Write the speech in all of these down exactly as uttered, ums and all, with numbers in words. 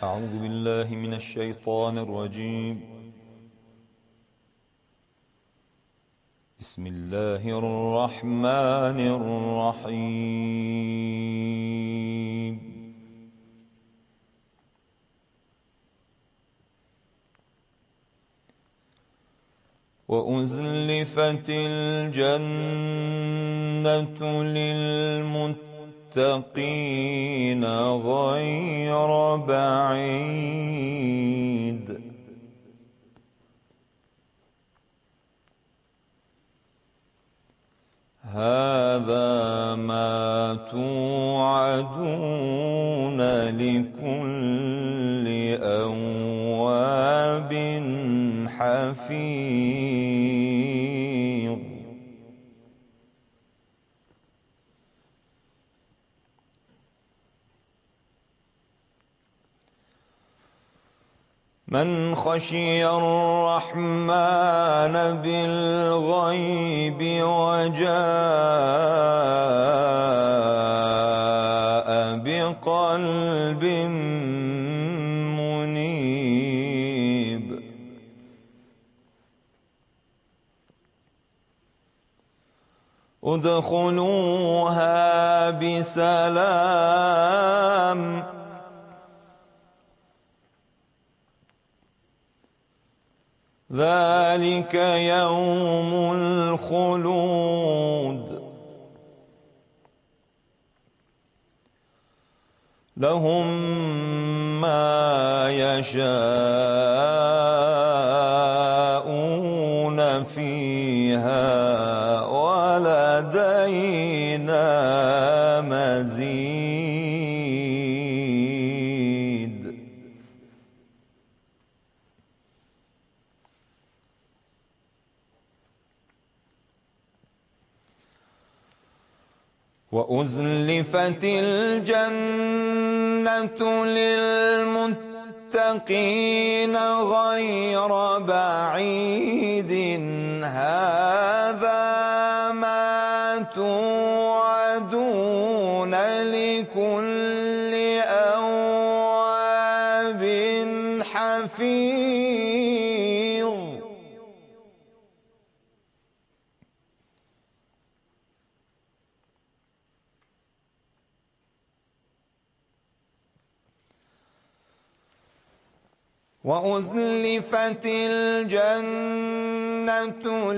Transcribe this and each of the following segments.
أعوذ بالله من الشيطان الرجيم. بسم الله الرحمن الرحيم. وأزلفت الجنة للمتقين غير بعيد هذا ما توعدون لكل أواب حفيظ. من خشي الرحمن بالغيب وجاء بقلب منيب ادخلوها بسلام ذلك يوم الخلود لهم ما يشاءون فيها ولدينا مزيد. وأزلفت الجنة للمتقين غير بعيد هذا ما توعدون لكل أواب حفيظ. وأزلفت الجنة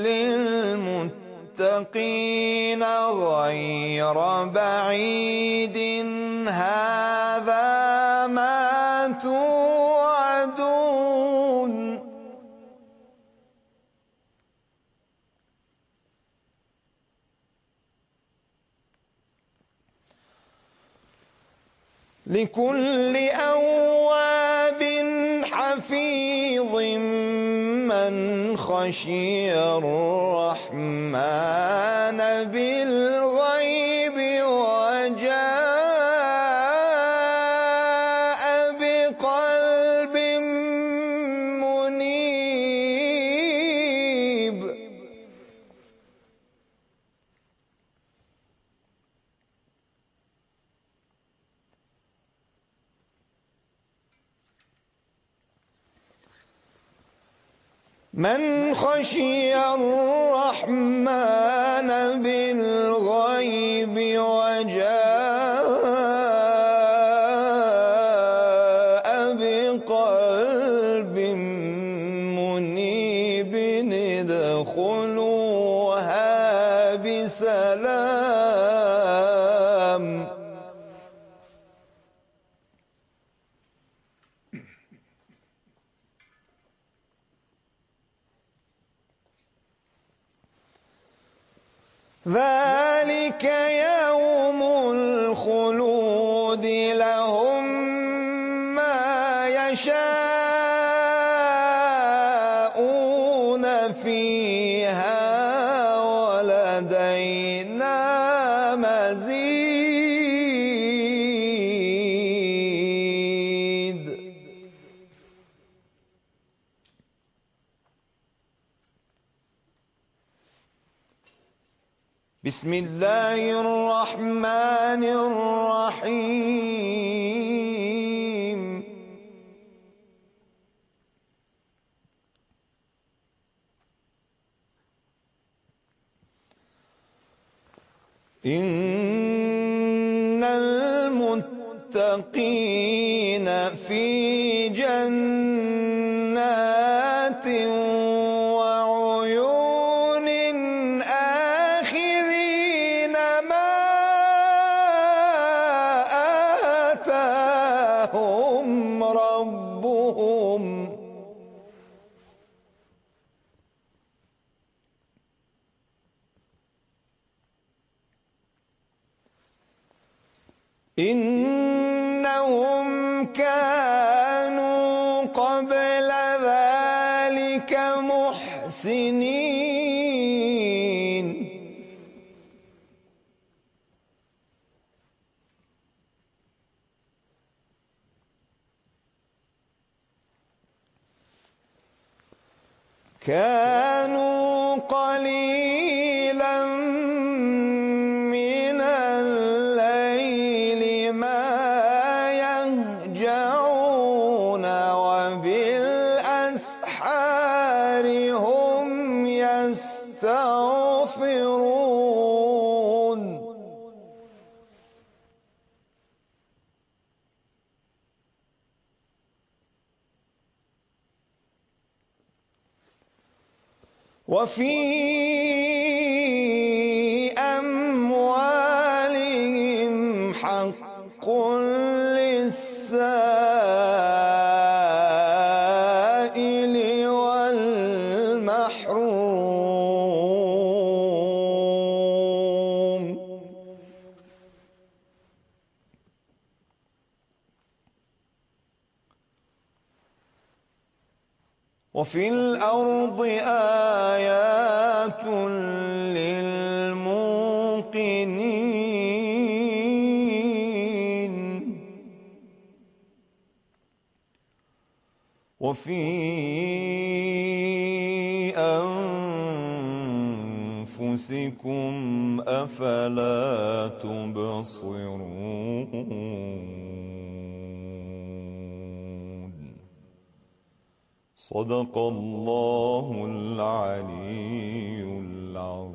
للمتقين غير بعيد هذا ما توعدون لكل أواب حفيظ من خشي الرحمن بالغيب وجاء بقلب منيب من خشي الرحمن بالغيب وجاء بقلب منيب ادخلوها بسلام ذلك يوم الخلود لهم ما يشاءون فيها ولدينا مزيد. بسم الله الرحمن الرحيم. إن المتقين في جنات وعيون آخذين ما آتاهم ربهم إنهم كانوا قبل ذلك محسنين كانوا قليلا من الليل ما يهجعون وبالأسحار هم يستغفرون وفي أموالهم حق للسائل والمحروم وفي الأرض آيات للموقنين وفي أنفسكم أفلا تبصرون صدق الله العلي العظيم.